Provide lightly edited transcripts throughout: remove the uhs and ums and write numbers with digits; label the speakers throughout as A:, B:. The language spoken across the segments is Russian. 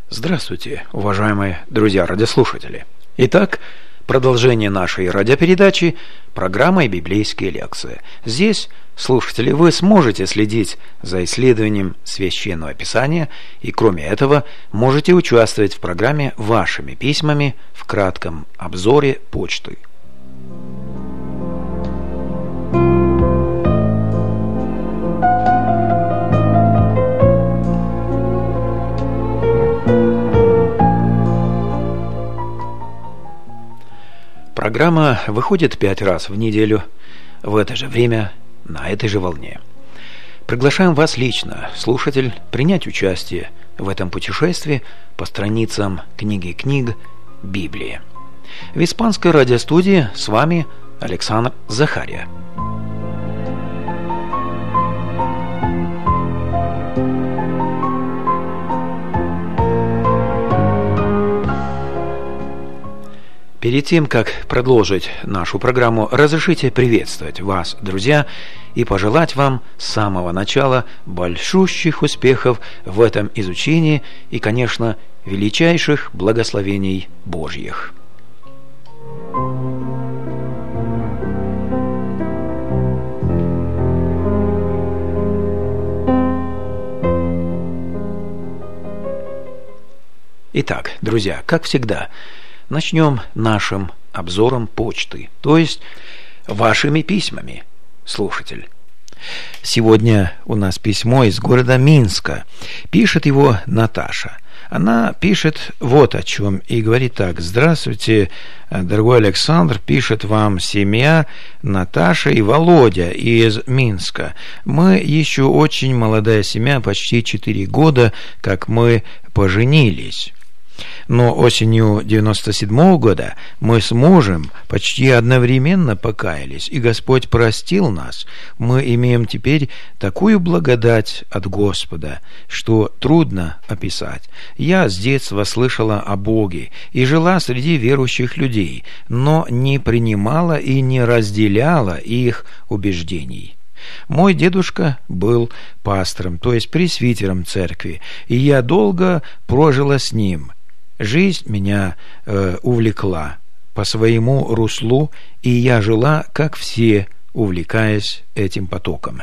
A: Здравствуйте, уважаемые друзья-радиослушатели. Итак, продолжение нашей радиопередачи программой «Библейские лекции». Здесь, слушатели, вы сможете следить за исследованием Священного Писания и, кроме этого, можете участвовать в программе вашими письмами в кратком обзоре почты. Программа выходит 5 раз в неделю, в это же время, на этой же волне. Приглашаем вас лично, слушатель, принять участие в этом путешествии по страницам книги книг Библии. В испанской радиостудии с вами Александр Захария. Перед тем, как продолжить нашу программу, разрешите приветствовать вас, друзья, и пожелать вам с самого начала большущих успехов в этом изучении и, конечно, величайших благословений Божьих. Итак, друзья, как всегда, начнем нашим обзором почты, то есть вашими письмами, слушатель. Сегодня у нас письмо из города Минска. Пишет его Наташа. Она пишет вот о чем и говорит так: «Здравствуйте, дорогой Александр, пишет вам семья Наташа и Володя из Минска. Мы еще очень молодая семья, почти 4 года, как мы поженились. Но осенью 97 года мы с мужем почти одновременно покаялись, и Господь простил нас. Мы имеем теперь такую благодать от Господа, что трудно описать. Я с детства слышала о Боге и жила среди верующих людей, но не принимала и не разделяла их убеждений. Мой дедушка был пастором, то есть пресвитером церкви, и я долго прожила с ним. Жизнь меня увлекла по своему руслу, и я жила, как все, увлекаясь этим потоком.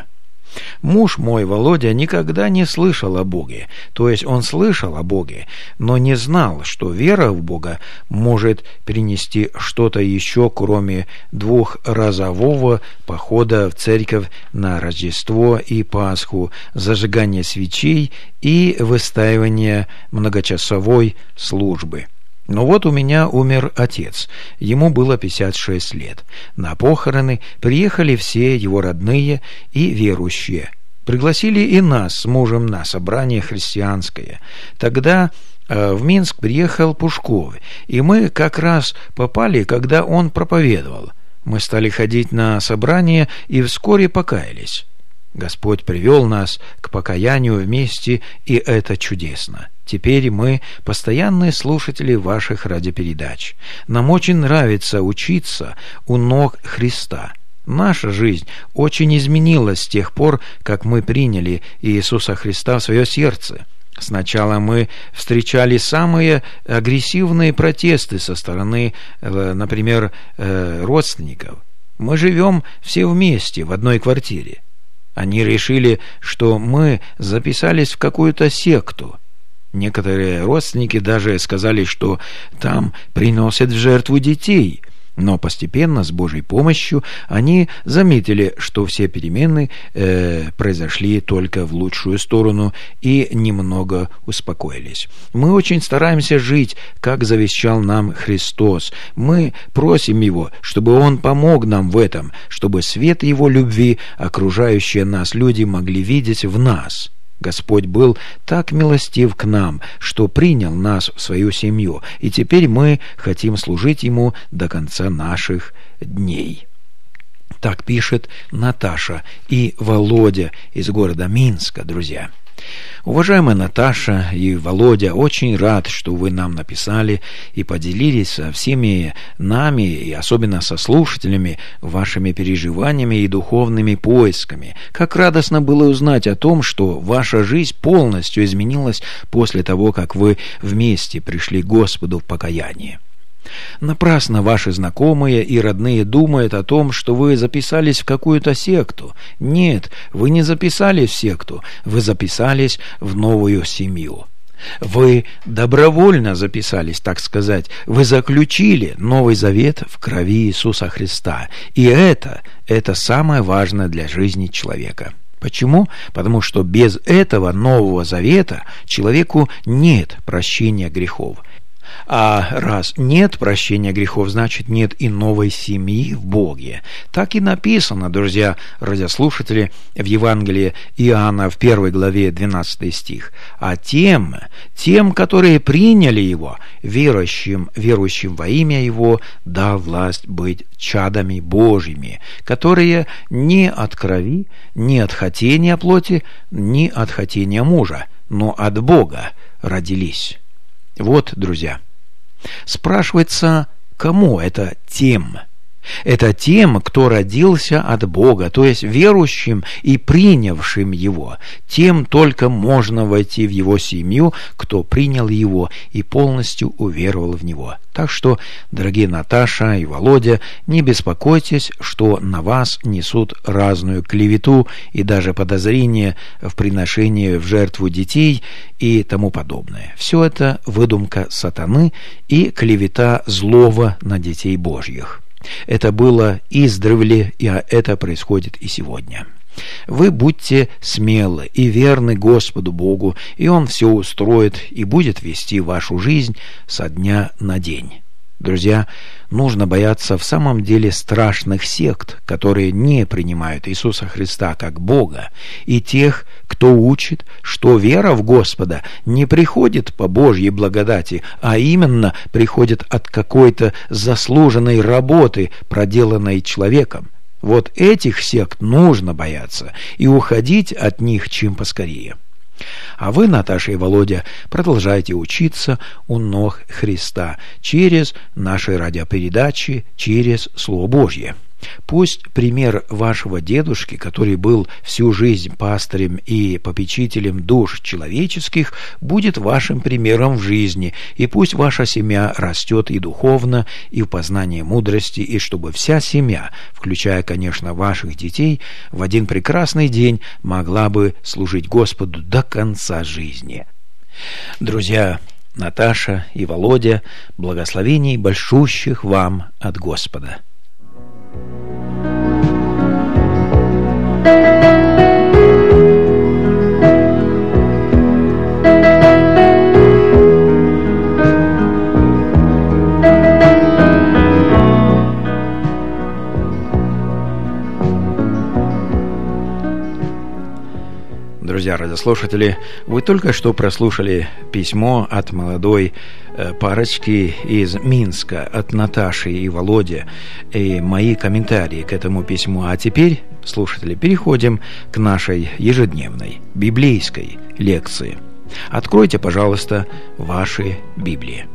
A: Муж мой, Володя, никогда не слышал о Боге, то есть он слышал о Боге, но не знал, что вера в Бога может принести что-то еще, кроме двухразового похода в церковь на Рождество и Пасху, зажигания свечей и выстаивания многочасовой службы. Но вот у меня умер отец, ему было 56 лет. На похороны приехали все его родные и верующие. Пригласили и нас с мужем на собрание христианское. Тогда в Минск приехал Пушков, и мы как раз попали, когда он проповедовал. Мы стали ходить на собрание и вскоре покаялись. Господь привел нас к покаянию вместе, и это чудесно. Теперь мы постоянные слушатели ваших радиопередач. Нам очень нравится учиться у ног Христа. Наша жизнь очень изменилась с тех пор, как мы приняли Иисуса Христа в свое сердце. Сначала мы встречали самые агрессивные протесты со стороны, например, родственников. Мы живем все вместе в одной квартире. Они решили, что мы записались в какую-то секту. Некоторые родственники даже сказали, что там приносят в жертву детей. Но постепенно, с Божьей помощью, они заметили, что все перемены произошли только в лучшую сторону, и немного успокоились. Мы очень стараемся жить, как завещал нам Христос. Мы просим Его, чтобы Он помог нам в этом, чтобы свет Его любви окружающие нас люди могли видеть в нас. Господь был так милостив к нам, что принял нас в свою семью, и теперь мы хотим служить Ему до конца наших дней. Так пишет Наташа и Володя из города Минска, друзья. Уважаемая Наташа и Володя, очень рад, что вы нам написали и поделились со всеми нами, и особенно со слушателями, вашими переживаниями и духовными поисками. Как радостно было узнать о том, что ваша жизнь полностью изменилась после того, как вы вместе пришли к Господу в покаянии. Напрасно ваши знакомые и родные думают о том, что вы записались в какую-то секту. Нет, вы не записались в секту, вы записались в новую семью. Вы добровольно записались, так сказать, вы заключили Новый Завет в крови Иисуса Христа. И это самое важное для жизни человека. Почему? Потому что без этого Нового Завета человеку нет прощения грехов. А раз нет прощения грехов, значит нет и новой семьи в Боге. Так и написано, друзья, радиослушатели, в Евангелии Иоанна в 1 главе 12 стих. А тем, которые приняли Его, верующим во имя Его, дал власть быть чадами Божьими, которые не от крови, не от хотения плоти, не от хотения мужа, но от Бога родились. Вот, друзья, спрашивается, кому это тем? Это тем, кто родился от Бога, то есть верующим и принявшим Его. Тем только можно войти в Его семью, кто принял Его и полностью уверовал в Него. Так что, дорогие Наташа и Володя, не беспокойтесь, что на вас несут разную клевету и даже подозрения в приношении в жертву детей и тому подобное. Все это выдумка сатаны и клевета злого на детей Божьих. Это было издревле, и это происходит и сегодня. Вы будьте смелы и верны Господу Богу, и Он все устроит и будет вести вашу жизнь со дня на день. Друзья, нужно бояться в самом деле страшных сект, которые не принимают Иисуса Христа как Бога, и тех, кто учит, что вера в Господа не приходит по Божьей благодати, а именно приходит от какой-то заслуженной работы, проделанной человеком. Вот этих сект нужно бояться и уходить от них чем поскорее. А вы, Наташа и Володя, продолжайте учиться у ног Христа через наши радиопередачи, через Слово Божье. Пусть пример вашего дедушки, который был всю жизнь пастырем и попечителем душ человеческих, будет вашим примером в жизни, и пусть ваша семья растет и духовно, и в познании мудрости, и чтобы вся семья, включая, конечно, ваших детей, в один прекрасный день могла бы служить Господу до конца жизни. Друзья, Наташа и Володя, благословений большущих вам от Господа. Друзья радиослушатели, вы только что прослушали письмо от молодой парочки из Минска, от Наташи и Володи, и мои комментарии к этому письму. А теперь, слушатели, переходим к нашей ежедневной библейской лекции. Откройте, пожалуйста, ваши Библии.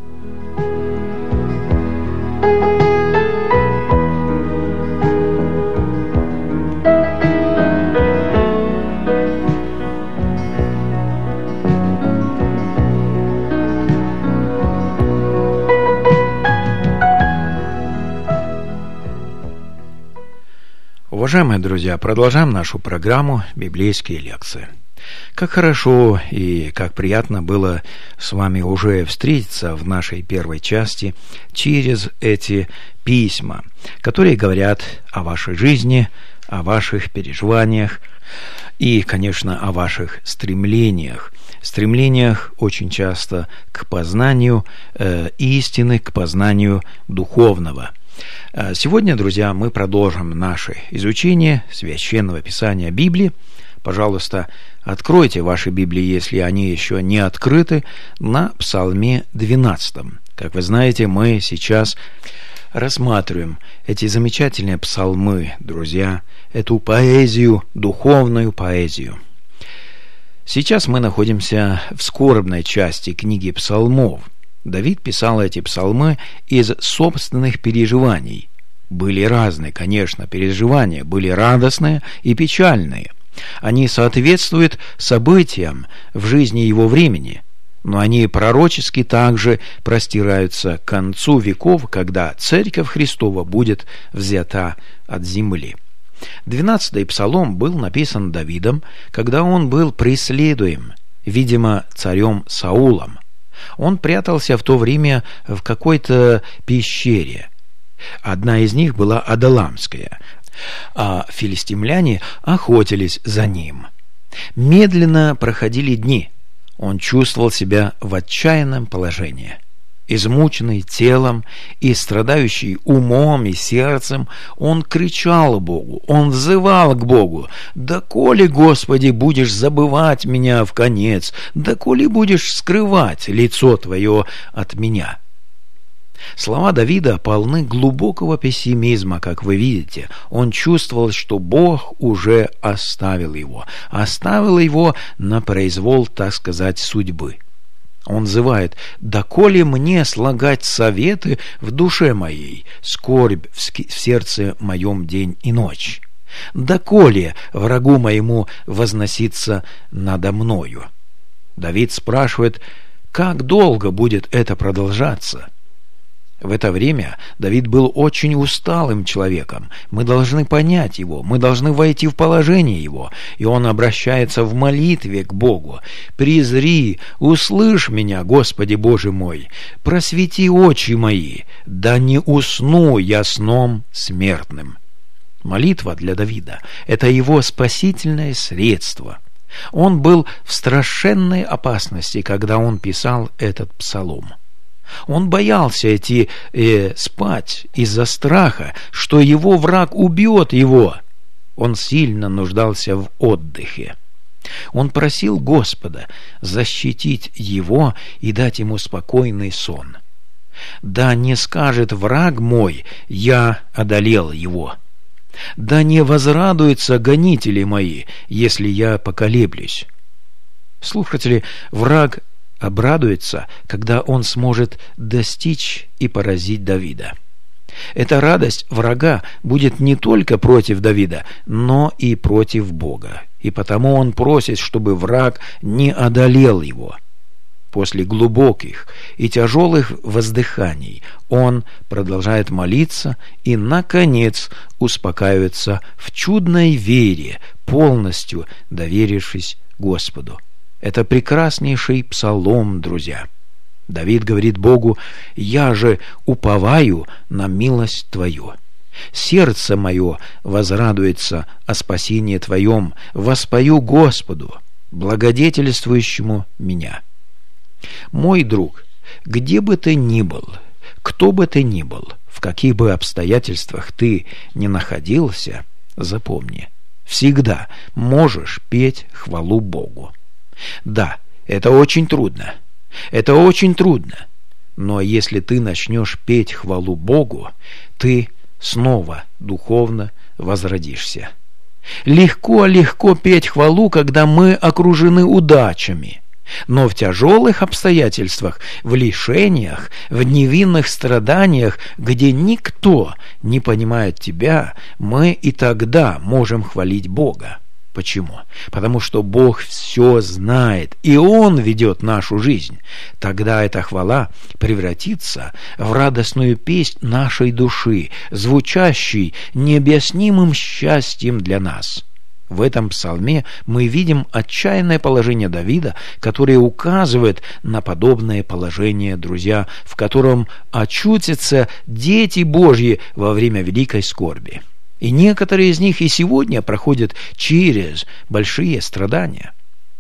A: Уважаемые друзья, продолжаем нашу программу «Библейские лекции». Как хорошо и как приятно было с вами уже встретиться в нашей первой части через эти письма, которые говорят о вашей жизни, о ваших переживаниях и, конечно, о ваших стремлениях очень часто к познанию истины, к познанию духовного. Сегодня, друзья, мы продолжим наше изучение Священного Писания Библии. Пожалуйста, откройте ваши Библии, если они еще не открыты, на Псалме 12. Как вы знаете, мы сейчас рассматриваем эти замечательные псалмы, друзья, эту поэзию, духовную поэзию. Сейчас мы находимся в скорбной части книги псалмов. Давид писал эти псалмы из собственных переживаний. Были разные, конечно, переживания, были радостные и печальные. Они соответствуют событиям в жизни его времени, но они пророчески также простираются к концу веков, когда Церковь Христова будет взята от земли. 12-й псалом был написан Давидом, когда он был преследуем, видимо, царем Саулом. Он прятался в то время в какой-то пещере. Одна из них была Адаламская, а филистимляне охотились за ним. Медленно проходили дни. Он чувствовал себя в отчаянном положении. Измученный телом и страдающий умом и сердцем, он кричал Богу, он взывал к Богу: «Доколе, Господи, будешь забывать меня вконец? Доколе будешь скрывать лицо Твое от меня?» Слова Давида полны глубокого пессимизма, как вы видите. Он чувствовал, что Бог уже оставил его на произвол, так сказать, судьбы. Он взывает: «Доколе мне слагать советы в душе моей, скорбь в сердце моем день и ночь? Доколе врагу моему возноситься надо мною?» Давид спрашивает, как долго будет это продолжаться? В это время Давид был очень усталым человеком. Мы должны понять его, мы должны войти в положение его. И он обращается в молитве к Богу: «Презри, услышь меня, Господи Боже мой, просвети очи мои, да не усну я сном смертным». Молитва для Давида – это его спасительное средство. Он был в страшенной опасности, когда он писал этот псалом. Он боялся идти спать из-за страха, что его враг убьет его. Он сильно нуждался в отдыхе. Он просил Господа защитить его и дать ему спокойный сон. «Да не скажет враг мой: я одолел его. Да не возрадуются гонители мои, если я поколеблюсь». Слушатели, враг обрадуется, когда он сможет достичь и поразить Давида. Эта радость врага будет не только против Давида, но и против Бога. И потому он просит, чтобы враг не одолел его. После глубоких и тяжелых воздыханий он продолжает молиться и, наконец, успокаивается в чудной вере, полностью доверившись Господу. Это прекраснейший псалом, друзья. Давид говорит Богу: «Я же уповаю на милость Твою. Сердце мое возрадуется о спасении Твоем, воспою Господу, благодетельствующему меня». Мой друг, где бы ты ни был, кто бы ты ни был, в каких бы обстоятельствах ты ни находился, запомни, всегда можешь петь хвалу Богу. Да, это очень трудно. Это очень трудно. Но если ты начнешь петь хвалу Богу, ты снова духовно возродишься. Легко петь хвалу, когда мы окружены удачами. Но в тяжелых обстоятельствах, в лишениях, в невинных страданиях, где никто не понимает тебя, мы и тогда можем хвалить Бога. Почему? Потому что Бог все знает, и Он ведет нашу жизнь. Тогда эта хвала превратится в радостную песнь нашей души, звучащей необъяснимым счастьем для нас. В этом псалме мы видим отчаянное положение Давида, которое указывает на подобное положение, друзья, в котором очутятся дети Божьи во время великой скорби. И некоторые из них и сегодня проходят через большие страдания.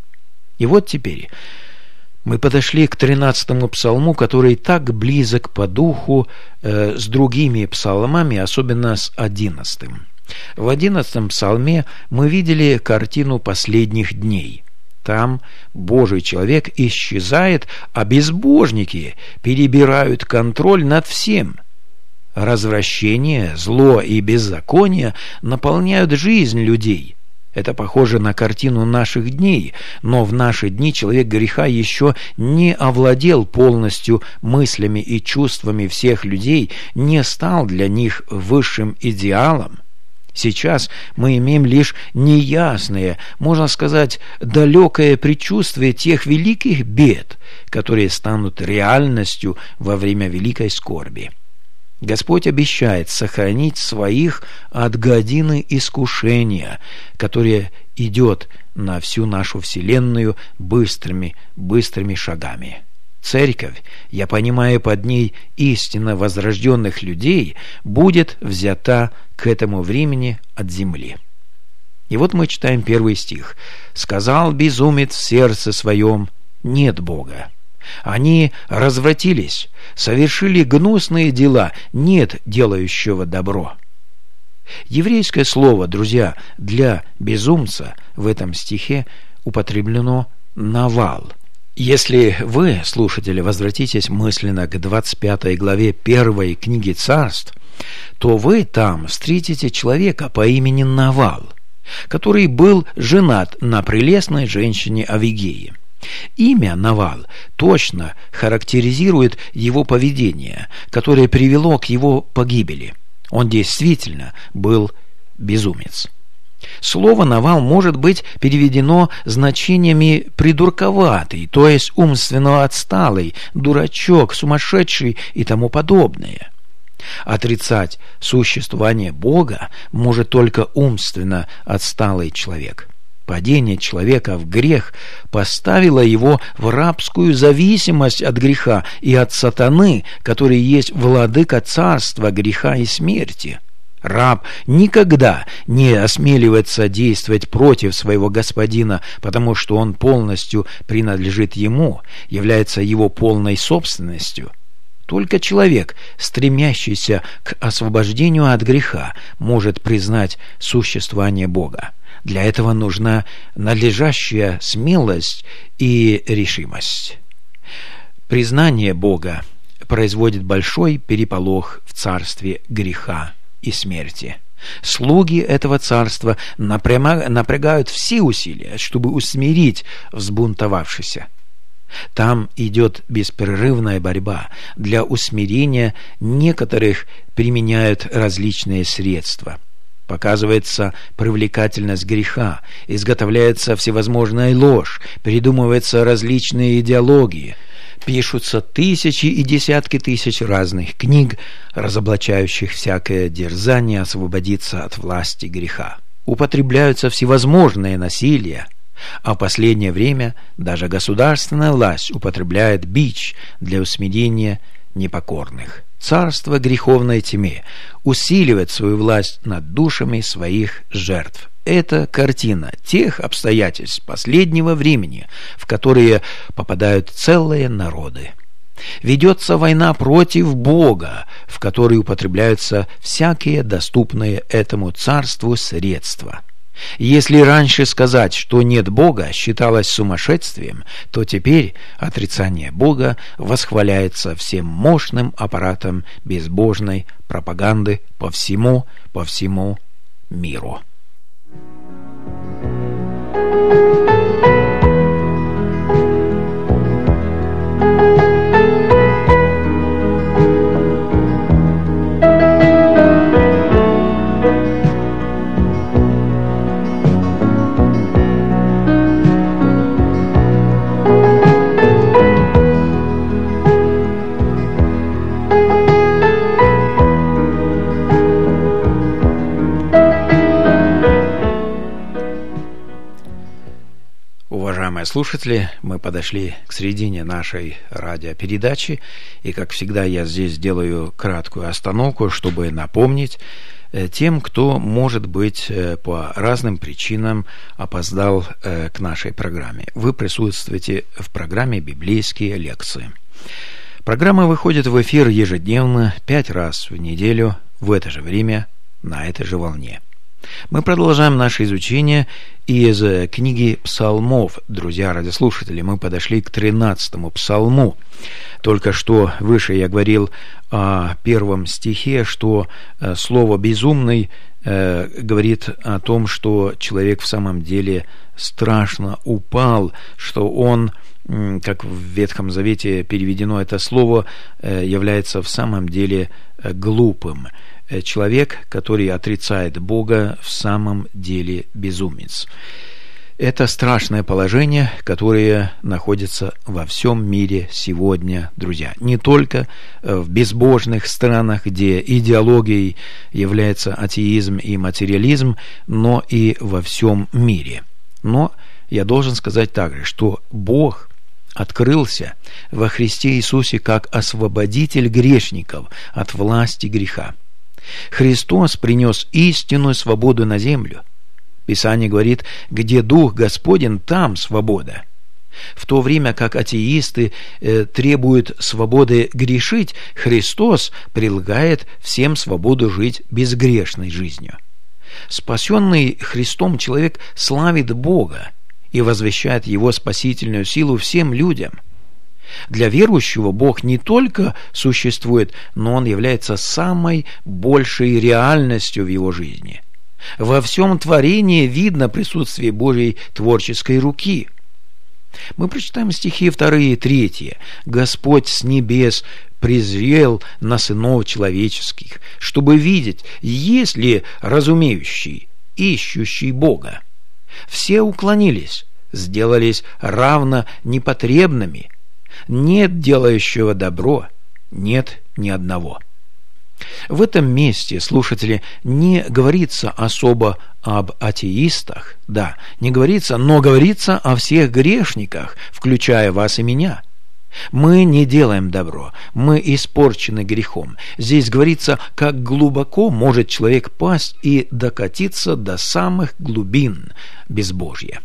A: И вот теперь мы подошли к 13-му псалму, который так близок по духу с другими псалмами, особенно с 11-м. В 11-м псалме мы видели картину последних дней. Там Божий человек исчезает, а безбожники перебирают контроль над всем. Развращение, зло и беззаконие наполняют жизнь людей. Это похоже на картину наших дней, но в наши дни человек греха еще не овладел полностью мыслями и чувствами всех людей, не стал для них высшим идеалом. Сейчас мы имеем лишь неясное, можно сказать, далекое предчувствие тех великих бед, которые станут реальностью во время великой скорби. Господь обещает сохранить своих от годины искушения, которое идет на всю нашу вселенную быстрыми шагами. Церковь, я понимаю под ней истинно возрожденных людей, будет взята к этому времени от земли. И вот мы читаем 1 стих. «Сказал безумец в сердце своем: нет Бога. Они развратились, совершили гнусные дела, нет делающего добро». Еврейское слово, друзья, для безумца в этом стихе употреблено «навал». Если вы, слушатели, возвратитесь мысленно к 25 главе 1 книги Царств, то вы там встретите человека по имени Навал, который был женат на прелестной женщине Авигее. Имя Навал точно характеризует его поведение, которое привело к его погибели. Он действительно был безумец. Слово «навал» может быть переведено значениями «придурковатый», то есть умственно отсталый, дурачок, сумасшедший и тому подобное. Отрицать существование Бога может только умственно отсталый человек. Падение человека в грех поставило его в рабскую зависимость от греха и от сатаны, который есть владыка царства греха и смерти. Раб никогда не осмеливается действовать против своего господина, потому что он полностью принадлежит ему, является его полной собственностью. Только человек, стремящийся к освобождению от греха, может признать существование Бога. Для этого нужна надлежащая смелость и решимость. Признание Бога производит большой переполох в царстве греха и смерти. Слуги этого царства напрягают все усилия, чтобы усмирить взбунтовавшихся. Там идет беспрерывная борьба. Для усмирения некоторых применяют различные средства. Показывается привлекательность греха, изготовляется всевозможная ложь, придумываются различные идеологии. Пишутся тысячи и десятки тысяч разных книг, разоблачающих всякое дерзание освободиться от власти греха. Употребляются всевозможные насилия, а в последнее время даже государственная власть употребляет бич для усмирения непокорных. Царство греховной тьме усиливает свою власть над душами своих жертв. Это картина тех обстоятельств последнего времени, в которые попадают целые народы. Ведется война против Бога, в которой употребляются всякие доступные этому царству средства. Если раньше сказать, что нет Бога, считалось сумасшествием, то теперь отрицание Бога восхваляется всем мощным аппаратом безбожной пропаганды по всему миру. Уважаемые слушатели, мы подошли к середине нашей радиопередачи, и, как всегда, я здесь делаю краткую остановку, чтобы напомнить тем, кто, может быть, по разным причинам опоздал к нашей программе. Вы присутствуете в программе «Библейские лекции». Программа выходит в эфир ежедневно, 5 раз в неделю, в это же время, на этой же волне. Мы продолжаем наше изучение из книги Псалмов. Друзья радиослушатели, мы подошли к 13-му псалму. Только что выше я говорил о первом стихе, что слово «безумный» говорит о том, что человек в самом деле страшно упал, что он, как в Ветхом Завете переведено это слово, является в самом деле глупым. Человек, который отрицает Бога, в самом деле безумец. Это страшное положение, которое находится во всем мире сегодня, друзья. Не только в безбожных странах, где идеологией является атеизм и материализм, но и во всем мире. Но я должен сказать также, что Бог открылся во Христе Иисусе как освободитель грешников от власти греха. Христос принес истинную свободу на землю. Писание говорит, где Дух Господень, там свобода. В то время как атеисты требуют свободы грешить, Христос предлагает всем свободу жить безгрешной жизнью. Спасенный Христом человек славит Бога и возвещает Его спасительную силу всем людям. Для верующего Бог не только существует, но Он является самой большей реальностью в его жизни. Во всем творении видно присутствие Божьей творческой руки. Мы прочитаем стихи 2 и 3. «Господь с небес презрел на сынов человеческих, чтобы видеть, есть ли разумеющий, ищущий Бога. Все уклонились, сделались равно непотребными. Нет делающего добро, нет ни одного». В этом месте, слушатели, не говорится особо об атеистах, да, не говорится, но говорится о всех грешниках, включая вас и меня. Мы не делаем добро, мы испорчены грехом. Здесь говорится, как глубоко может человек пасть и докатиться до самых глубин безбожья.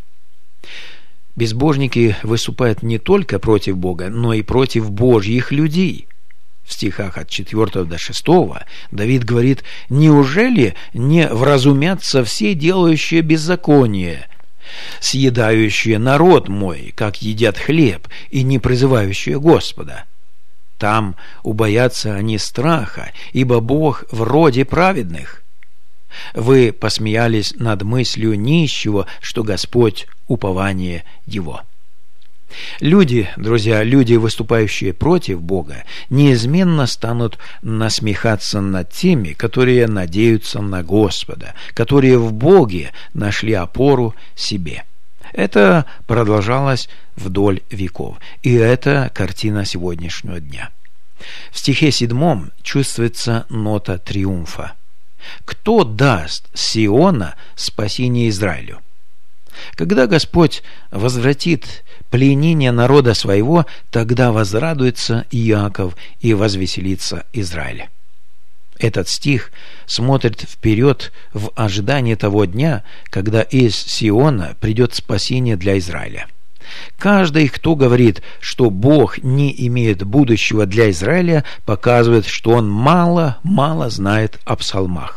A: Безбожники выступают не только против Бога, но и против Божьих людей. В стихах от 4 до 6 Давид говорит: «Неужели не вразумятся все делающие беззаконие, съедающие народ мой, как едят хлеб, и не призывающие Господа? Там убоятся они страха, ибо Бог в роде праведных. Вы посмеялись над мыслью нищего, что Господь — упование его». Люди, друзья, люди, выступающие против Бога, неизменно станут насмехаться над теми, которые надеются на Господа, которые в Боге нашли опору себе. Это продолжалось вдоль веков, и это картина сегодняшнего дня. В стихе 7 чувствуется нота триумфа. «Кто даст с Сиона спасение Израилю?» Когда Господь возвратит пленение народа своего, тогда возрадуется Иаков и возвеселится Израиль. Этот стих смотрит вперед в ожидании того дня, когда из Сиона придет спасение для Израиля. Каждый, кто говорит, что Бог не имеет будущего для Израиля, показывает, что он мало знает о псалмах.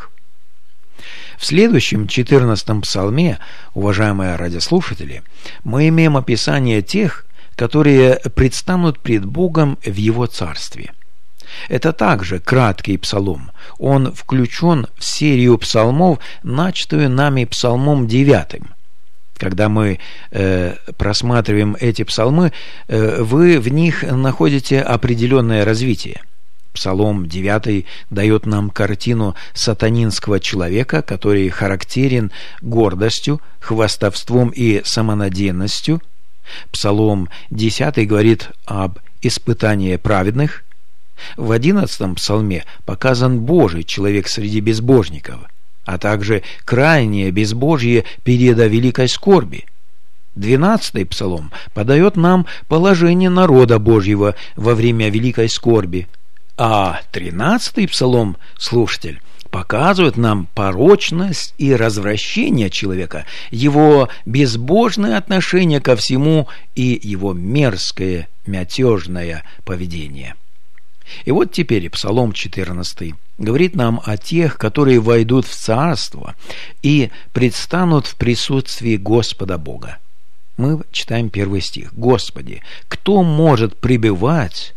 A: В следующем 14-м псалме, уважаемые радиослушатели, мы имеем описание тех, которые предстанут пред Богом в Его Царстве. Это также краткий псалом. Он включен в серию псалмов, начатую нами псалмом 9. Когда мы просматриваем эти псалмы, вы в них находите определенное развитие. Псалом 9 дает нам картину сатанинского человека, который характерен гордостью, хвастовством и самонадеянностью. Псалом 10 говорит об испытании праведных. В 11 псалме показан Божий человек среди безбожников, а также крайнее безбожие периода великой скорби. 12-й псалом подает нам положение народа Божьего во время великой скорби. А 13-й псалом, слушатель, показывает нам порочность и развращение человека, его безбожное отношение ко всему и его мерзкое, мятежное поведение. И вот теперь Псалом 14 говорит нам о тех, которые войдут в Царство и предстанут в присутствии Господа Бога. Мы читаем первый стих. «Господи, кто может пребывать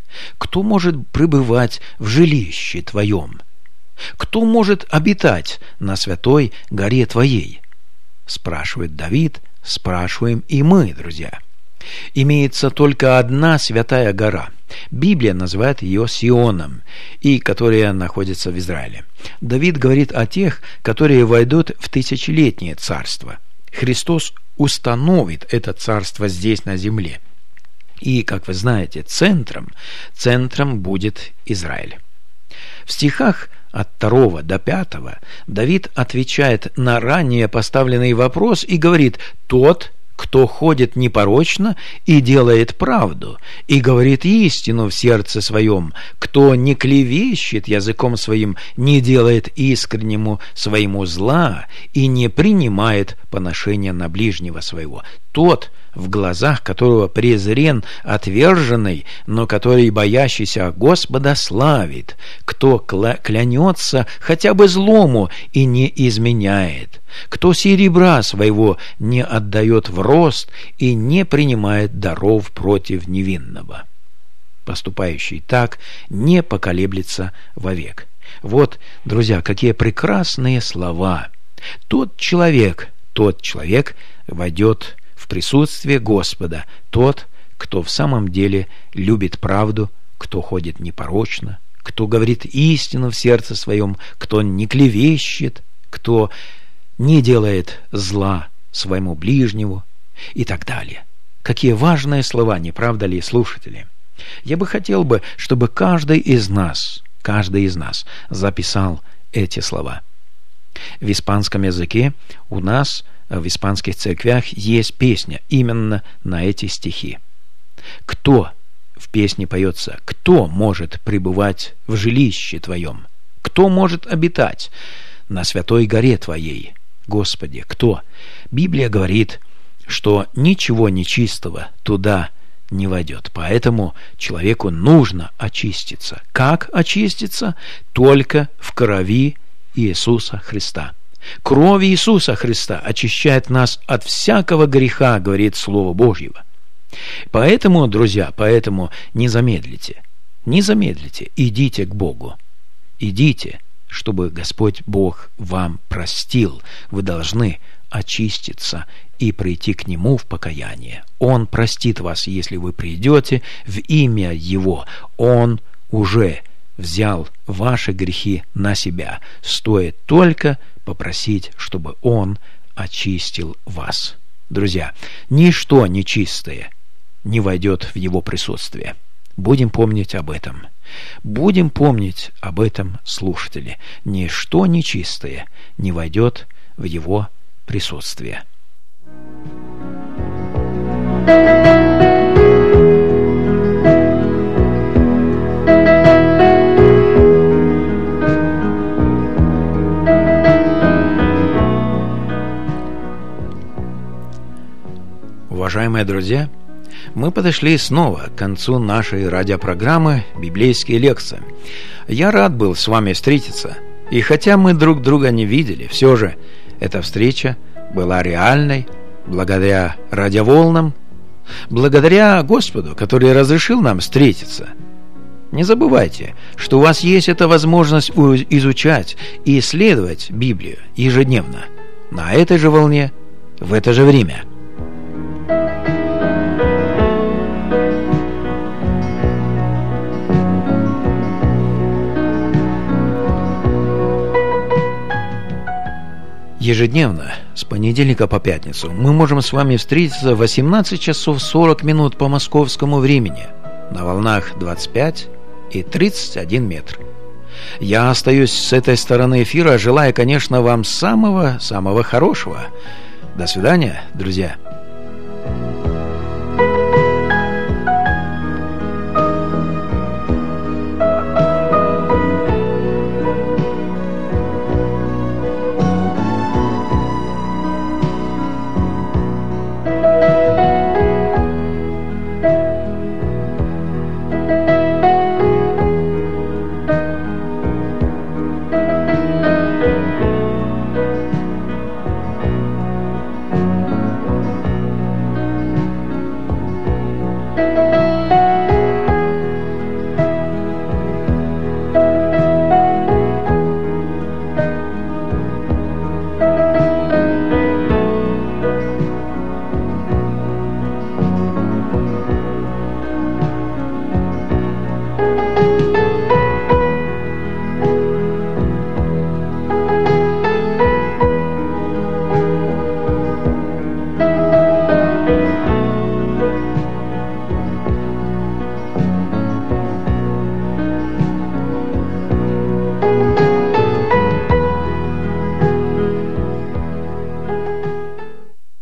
A: в жилище Твоем? Кто может обитать на святой горе Твоей?» Спрашивает Давид, спрашиваем и мы, друзья. Имеется только одна святая гора. Библия называет ее Сионом, и которая находится в Израиле. Давид говорит о тех, которые войдут в тысячелетнее царство. Христос установит это царство здесь, на земле. И, как вы знаете, центром будет Израиль. В стихах от 2 до 5 Давид отвечает на ранее поставленный вопрос и говорит: «Тот, кто ходит непорочно и делает правду, и говорит истину в сердце своем, кто не клевещет языком своим, не делает искреннему своему зла и не принимает поношения на ближнего своего, тот, в глазах которого презрен отверженный, но который, боящийся Господа, славит, кто клянется хотя бы злому и не изменяет, кто серебра своего не отдает в рост и не принимает даров против невинного. Поступающий так не поколеблется вовек». Вот, друзья, какие прекрасные слова. Тот человек войдет в присутствие Господа, тот, кто в самом деле любит правду, кто ходит непорочно, кто говорит истину в сердце своем, кто не клевещет, кто не делает зла своему ближнему и так далее. Какие важные слова, не правда ли, слушатели? Я бы хотел, чтобы каждый из нас записал эти слова. В испанском языке у нас в испанских церквях есть песня именно на эти стихи. Кто в песне поется? Кто может пребывать в жилище Твоем? Кто может обитать на святой горе Твоей? Господи, кто? Библия говорит, что ничего нечистого туда не войдет. Поэтому человеку нужно очиститься. Как очиститься? Только в крови Иисуса Христа. Кровь Иисуса Христа очищает нас от всякого греха, говорит Слово Божьего. Поэтому, друзья, не замедлите, идите к Богу. Идите, чтобы Господь Бог вам простил. Вы должны очиститься и прийти к Нему в покаяние. Он простит вас, если вы придете в имя Его. Он уже взял ваши грехи на себя. Стоит только попросить, чтобы Он очистил вас. Друзья, ничто нечистое не войдет в Его присутствие. Будем помнить об этом. Будем помнить об этом, слушатели. Ничто нечистое не войдет в Его присутствие. Уважаемые друзья, мы подошли снова к концу нашей радиопрограммы «Библейские лекции». Я рад был с вами встретиться, и хотя мы друг друга не видели, все же эта встреча была реальной благодаря радиоволнам, благодаря Господу, который разрешил нам встретиться. Не забывайте, что у вас есть эта возможность изучать и исследовать Библию ежедневно, на этой же волне, в это же время. Ежедневно, с понедельника по пятницу, мы можем с вами встретиться в 18 часов 40 минут по московскому времени на волнах 25 и 31 метр. Я остаюсь с этой стороны эфира, желая, конечно, вам самого хорошего. До свидания, друзья.